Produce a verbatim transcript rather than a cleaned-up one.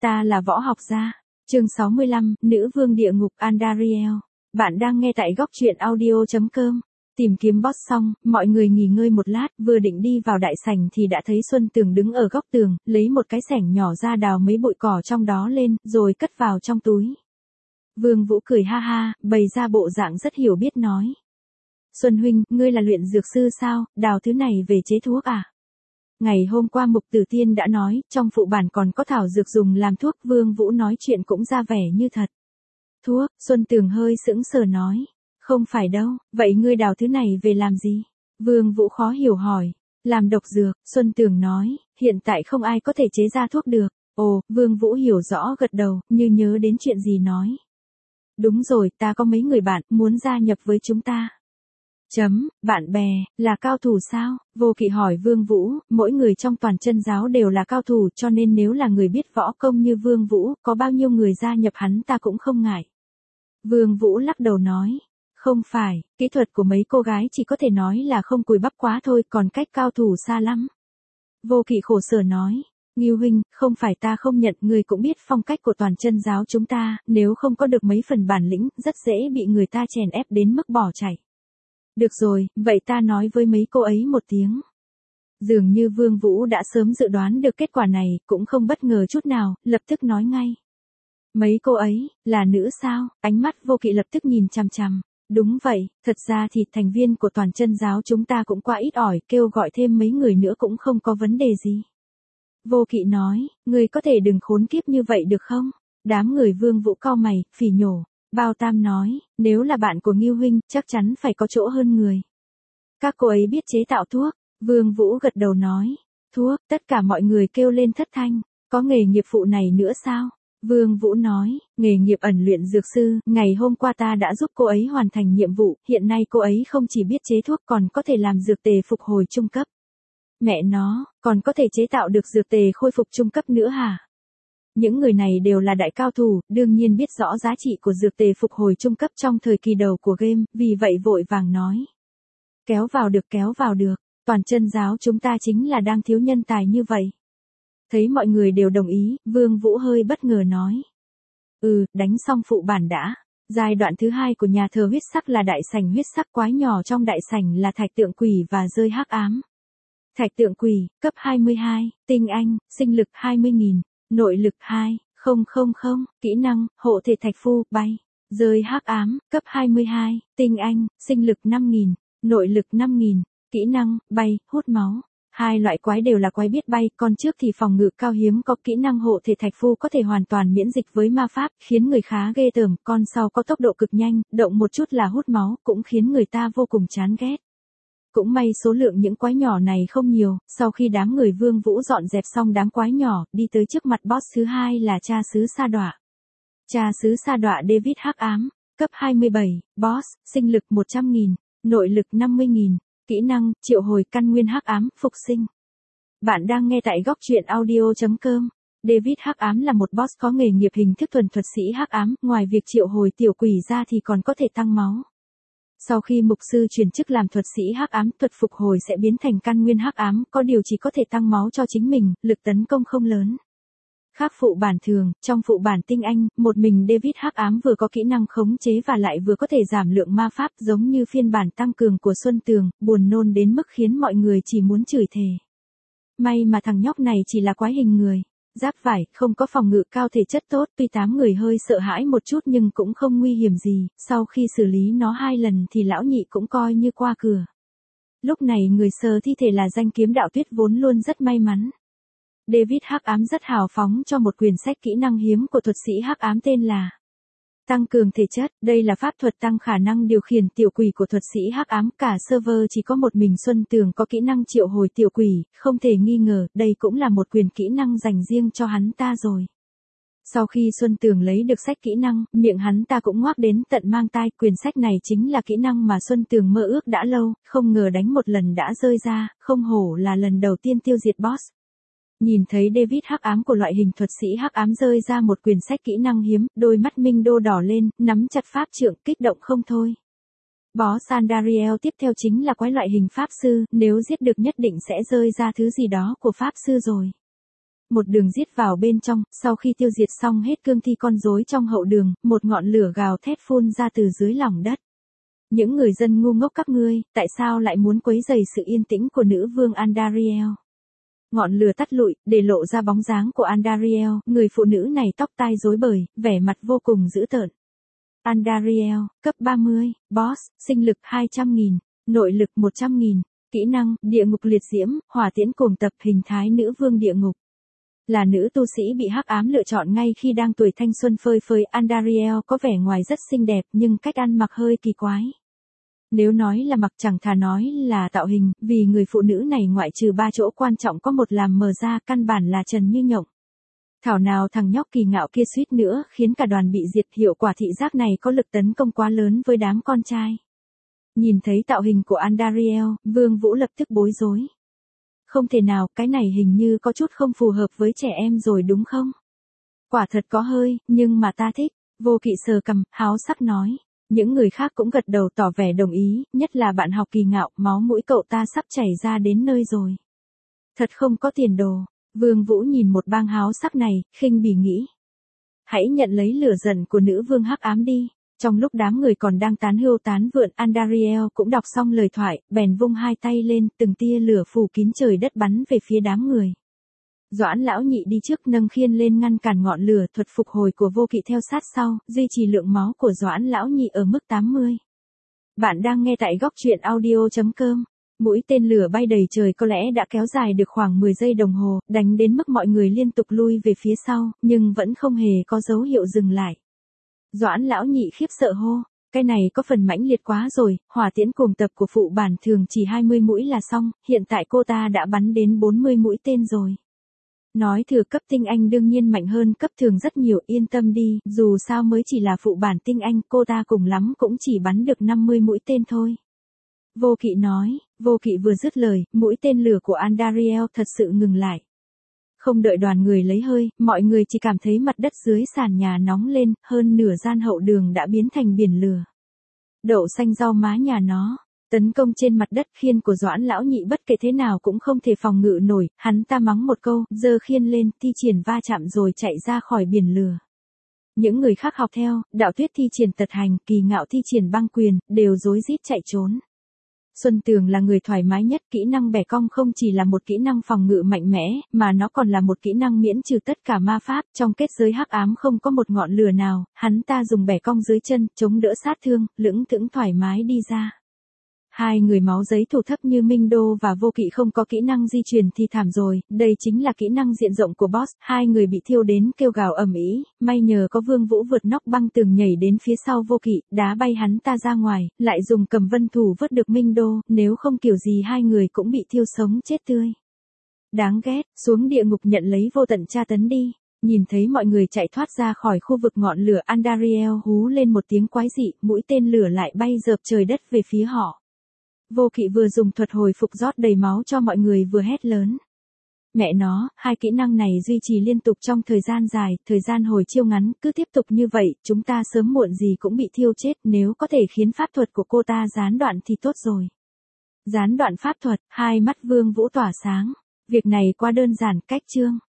ta là võ học gia. Chương sáu mươi lăm, Nữ vương địa ngục Andariel. Bạn đang nghe tại góc truyện audio chấm com. Tìm kiếm boss xong, mọi người nghỉ ngơi một lát, vừa định đi vào đại sảnh thì đã thấy Xuân Tường đứng ở góc tường, lấy một cái xẻng nhỏ ra đào mấy bụi cỏ trong đó lên, rồi cất vào trong túi. Vương Vũ cười ha ha, bày ra bộ dạng rất hiểu biết nói. Xuân huynh, ngươi là luyện dược sư sao, đào thứ này về chế thuốc à? Ngày hôm qua Mục Tử Tiên đã nói, trong phụ bản còn có thảo dược dùng làm thuốc, Vương Vũ nói chuyện cũng ra vẻ như thật. Thuốc, Xuân Tường hơi sững sờ nói. Không phải đâu, vậy ngươi đào thứ này về làm gì? Vương Vũ khó hiểu hỏi. Làm độc dược, Xuân Tường nói, hiện tại không ai có thể chế ra thuốc được. Ồ, Vương Vũ hiểu rõ gật đầu, như nhớ đến chuyện gì nói. Đúng rồi, ta có mấy người bạn, muốn gia nhập với chúng ta. Chấm, bạn bè, là cao thủ sao? Vô Kỵ hỏi Vương Vũ, mỗi người trong toàn chân giáo đều là cao thủ cho nên nếu là người biết võ công như Vương Vũ, có bao nhiêu người gia nhập hắn ta cũng không ngại. Vương Vũ lắc đầu nói, không phải, kỹ thuật của mấy cô gái chỉ có thể nói là không cùi bắp quá thôi, còn cách cao thủ xa lắm. Vô Kỵ khổ sở nói, Ngưu huynh, không phải ta không nhận, người cũng biết phong cách của toàn chân giáo chúng ta, nếu không có được mấy phần bản lĩnh, rất dễ bị người ta chèn ép đến mức bỏ chạy. Được rồi, vậy ta nói với mấy cô ấy một tiếng. Dường như Vương Vũ đã sớm dự đoán được kết quả này, cũng không bất ngờ chút nào, lập tức nói ngay. Mấy cô ấy, là nữ sao? Ánh mắt Vô Kỵ lập tức nhìn chằm chằm. Đúng vậy, thật ra thì thành viên của toàn chân giáo chúng ta cũng quá ít ỏi, kêu gọi thêm mấy người nữa cũng không có vấn đề gì. Vô Kỵ nói, người có thể đừng khốn kiếp như vậy được không? Đám người Vương Vũ cau mày, phỉ nhổ. Bao Tam nói, nếu là bạn của Ngưu huynh, chắc chắn phải có chỗ hơn người. Các cô ấy biết chế tạo thuốc. Vương Vũ gật đầu nói, thuốc, tất cả mọi người kêu lên thất thanh, có nghề nghiệp phụ này nữa sao? Vương Vũ nói, nghề nghiệp ẩn luyện dược sư, ngày hôm qua ta đã giúp cô ấy hoàn thành nhiệm vụ, hiện nay cô ấy không chỉ biết chế thuốc còn có thể làm dược tề phục hồi trung cấp. Mẹ nó, còn có thể chế tạo được dược tề khôi phục trung cấp nữa hả? Những người này đều là đại cao thủ, đương nhiên biết rõ giá trị của dược tề phục hồi trung cấp trong thời kỳ đầu của game, vì vậy vội vàng nói. Kéo vào được kéo vào được, toàn chân giáo chúng ta chính là đang thiếu nhân tài như vậy. Thấy mọi người đều đồng ý, Vương Vũ hơi bất ngờ nói. Ừ, đánh xong phụ bản đã. Giai đoạn thứ hai của nhà thờ huyết sắc là đại sảnh huyết sắc, quái nhỏ trong đại sảnh là thạch tượng quỷ và rơi hắc ám. Thạch tượng quỷ, cấp hai mươi hai, tinh anh, sinh lực hai mươi nghìn. Nội lực hai, không không không, kỹ năng, hộ thể thạch phu, bay. Rơi hắc ám, cấp hai mươi hai, tinh anh, sinh lực năm nghìn, nội lực năm nghìn, kỹ năng, bay, hút máu. Hai loại quái đều là quái biết bay, con trước thì phòng ngự cao hiếm có kỹ năng hộ thể thạch phu có thể hoàn toàn miễn dịch với ma pháp, khiến người khá ghê tởm, con sau có tốc độ cực nhanh, động một chút là hút máu, cũng khiến người ta vô cùng chán ghét. Cũng may số lượng những quái nhỏ này không nhiều, sau khi đám người Vương Vũ dọn dẹp xong đám quái nhỏ, đi tới trước mặt boss thứ hai là cha xứ Sa Đọa. Cha xứ Sa Đọa David hắc ám, cấp hai mươi bảy, boss, sinh lực một trăm nghìn, nội lực năm mươi nghìn, kỹ năng, triệu hồi căn nguyên hắc ám, phục sinh. Bạn đang nghe tại góc truyện audio chấm com. David hắc ám là một boss có nghề nghiệp hình thức thuần thuật sĩ hắc ám, ngoài việc triệu hồi tiểu quỷ ra thì còn có thể tăng máu. Sau khi mục sư chuyển chức làm thuật sĩ hắc ám, thuật phục hồi sẽ biến thành căn nguyên hắc ám, có điều chỉ có thể tăng máu cho chính mình, lực tấn công không lớn. Khác phụ bản thường, trong phụ bản tinh anh, một mình David hắc ám vừa có kỹ năng khống chế và lại vừa có thể giảm lượng ma pháp, giống như phiên bản tăng cường của Xuân Tường, buồn nôn đến mức khiến mọi người chỉ muốn chửi thề. May mà thằng nhóc này chỉ là quái hình người. Giáp vải, không có phòng ngự cao, thể chất tốt, tuy tám người hơi sợ hãi một chút nhưng cũng không nguy hiểm gì, sau khi xử lý nó hai lần thì lão nhị cũng coi như qua cửa. Lúc này người sờ thi thể là danh kiếm đạo tuyết vốn luôn rất may mắn. David hắc ám rất hào phóng cho một quyển sách kỹ năng hiếm của thuật sĩ hắc ám tên là tăng cường thể chất, đây là pháp thuật tăng khả năng điều khiển tiểu quỷ của thuật sĩ hắc ám, cả server chỉ có một mình Xuân Tường có kỹ năng triệu hồi tiểu quỷ, không thể nghi ngờ, đây cũng là một quyền kỹ năng dành riêng cho hắn ta rồi. Sau khi Xuân Tường lấy được sách kỹ năng, miệng hắn ta cũng ngoác đến tận mang tai, quyển sách này chính là kỹ năng mà Xuân Tường mơ ước đã lâu, không ngờ đánh một lần đã rơi ra, không hổ là lần đầu tiên tiêu diệt boss. Nhìn thấy David hắc ám của loại hình thuật sĩ hắc ám rơi ra một quyển sách kỹ năng hiếm, đôi mắt Minh Đô đỏ lên, nắm chặt pháp trượng, kích động không thôi. Boss Andariel tiếp theo chính là quái loại hình pháp sư, nếu giết được nhất định sẽ rơi ra thứ gì đó của pháp sư rồi. một đường giết vào bên trong, sau khi tiêu diệt xong hết cương thi con rối trong hậu đường, một ngọn lửa gào thét phun ra từ dưới lòng đất. Những người dân ngu ngốc các ngươi, tại sao lại muốn quấy rầy sự yên tĩnh của nữ vương Andariel? Ngọn lửa tắt lụi, để lộ ra bóng dáng của Andariel, người phụ nữ này tóc tai rối bời, vẻ mặt vô cùng dữ tợn. Andariel, cấp ba mươi, boss, sinh lực hai trăm nghìn, nội lực một trăm nghìn, kỹ năng, địa ngục liệt diễm, hỏa tiễn cuồng tập, hình thái nữ vương địa ngục. Là nữ tu sĩ bị hắc ám lựa chọn ngay khi đang tuổi thanh xuân phơi phới, Andariel có vẻ ngoài rất xinh đẹp nhưng cách ăn mặc hơi kỳ quái. Nếu nói là mặc chẳng thà nói là tạo hình, vì người phụ nữ này ngoại trừ ba chỗ quan trọng có một làm mờ ra, căn bản là trần như nhộng. Thảo nào thằng nhóc kỳ ngạo kia suýt nữa khiến cả đoàn bị diệt, hiệu quả thị giác này có lực tấn công quá lớn với đám con trai. Nhìn thấy tạo hình của Andariel, Vương Vũ lập tức bối rối. Không thể nào, cái này hình như có chút không phù hợp với trẻ em rồi đúng không? Quả thật có hơi, nhưng mà ta thích. Vô Kỵ sờ cằm, háo sắc nói. Những người khác cũng gật đầu tỏ vẻ đồng ý, nhất là bạn học kỳ ngạo, máu mũi cậu ta sắp chảy ra đến nơi rồi. Thật không có tiền đồ. Vương Vũ nhìn một bang háo sắc này, khinh bỉ nghĩ. Hãy nhận lấy lửa giận của nữ vương hắc ám đi. Trong lúc đám người còn đang tán hươu tán vượn, Andariel cũng đọc xong lời thoại, bèn vung hai tay lên, từng tia lửa phủ kín trời đất bắn về phía đám người. Doãn lão nhị đi trước nâng khiên lên ngăn cản ngọn lửa, thuật phục hồi của Vô Kỵ theo sát sau, duy trì lượng máu của Doãn lão nhị ở mức tám mươi. Bạn đang nghe tại góc truyện audio chấm com. Mũi tên lửa bay đầy trời có lẽ đã kéo dài được khoảng mười giây đồng hồ, đánh đến mức mọi người liên tục lui về phía sau, nhưng vẫn không hề có dấu hiệu dừng lại. Doãn lão nhị khiếp sợ hô, cái này có phần mãnh liệt quá rồi, hỏa tiễn cuồng tập của phụ bản thường chỉ hai mươi mũi là xong, hiện tại cô ta đã bắn đến bốn mươi mũi tên rồi. Nói thừa cấp tinh anh đương nhiên mạnh hơn cấp thường rất nhiều, yên tâm đi, dù sao mới chỉ là phụ bản tinh anh, cô ta cùng lắm cũng chỉ bắn được năm mươi mũi tên thôi. Vô Kỵ nói, Vô Kỵ vừa dứt lời, mũi tên lửa của Andariel thật sự ngừng lại. Không đợi đoàn người lấy hơi, mọi người chỉ cảm thấy mặt đất dưới sàn nhà nóng lên, hơn nửa gian hậu đường đã biến thành biển lửa. Đậu xanh rau má nhà nó, tấn công trên mặt đất, khiên của Doãn lão nhị bất kể thế nào cũng không thể phòng ngự nổi, hắn ta mắng một câu, giơ khiên lên, thi triển va chạm rồi chạy ra khỏi biển lửa. Những người khác học theo, Đạo Tuyết thi triển tật hành, Kỳ Ngạo thi triển băng quyền, đều rối rít chạy trốn. Xuân Tường là người thoải mái nhất, kỹ năng bẻ cong không chỉ là một kỹ năng phòng ngự mạnh mẽ, mà nó còn là một kỹ năng miễn trừ tất cả ma pháp, trong kết giới hắc ám không có một ngọn lửa nào, hắn ta dùng bẻ cong dưới chân, chống đỡ sát thương, lững thững thoải mái đi ra. Hai người máu giấy thủ thấp như Minh Đô và Vô Kỵ không có kỹ năng di chuyển thì thảm rồi, đây chính là kỹ năng diện rộng của boss, hai người bị thiêu đến kêu gào ầm ĩ, may nhờ có Vương Vũ vượt nóc băng tường nhảy đến phía sau Vô Kỵ, đá bay hắn ta ra ngoài, lại dùng cầm vân thủ vớt được Minh Đô, nếu không kiểu gì hai người cũng bị thiêu sống chết tươi. Đáng ghét, xuống địa ngục nhận lấy vô tận tra tấn đi. Nhìn thấy mọi người chạy thoát ra khỏi khu vực ngọn lửa, Andariel hú lên một tiếng quái dị, mũi tên lửa lại bay dợp trời đất về phía họ. Vô Kỵ vừa dùng thuật hồi phục rót đầy máu cho mọi người vừa hét lớn. Mẹ nó, hai kỹ năng này duy trì liên tục trong thời gian dài, thời gian hồi chiêu ngắn, cứ tiếp tục như vậy, chúng ta sớm muộn gì cũng bị thiêu chết, nếu có thể khiến pháp thuật của cô ta gián đoạn thì tốt rồi. Gián đoạn pháp thuật, hai mắt Vương Vũ tỏa sáng. Việc này quá đơn giản, cách chương.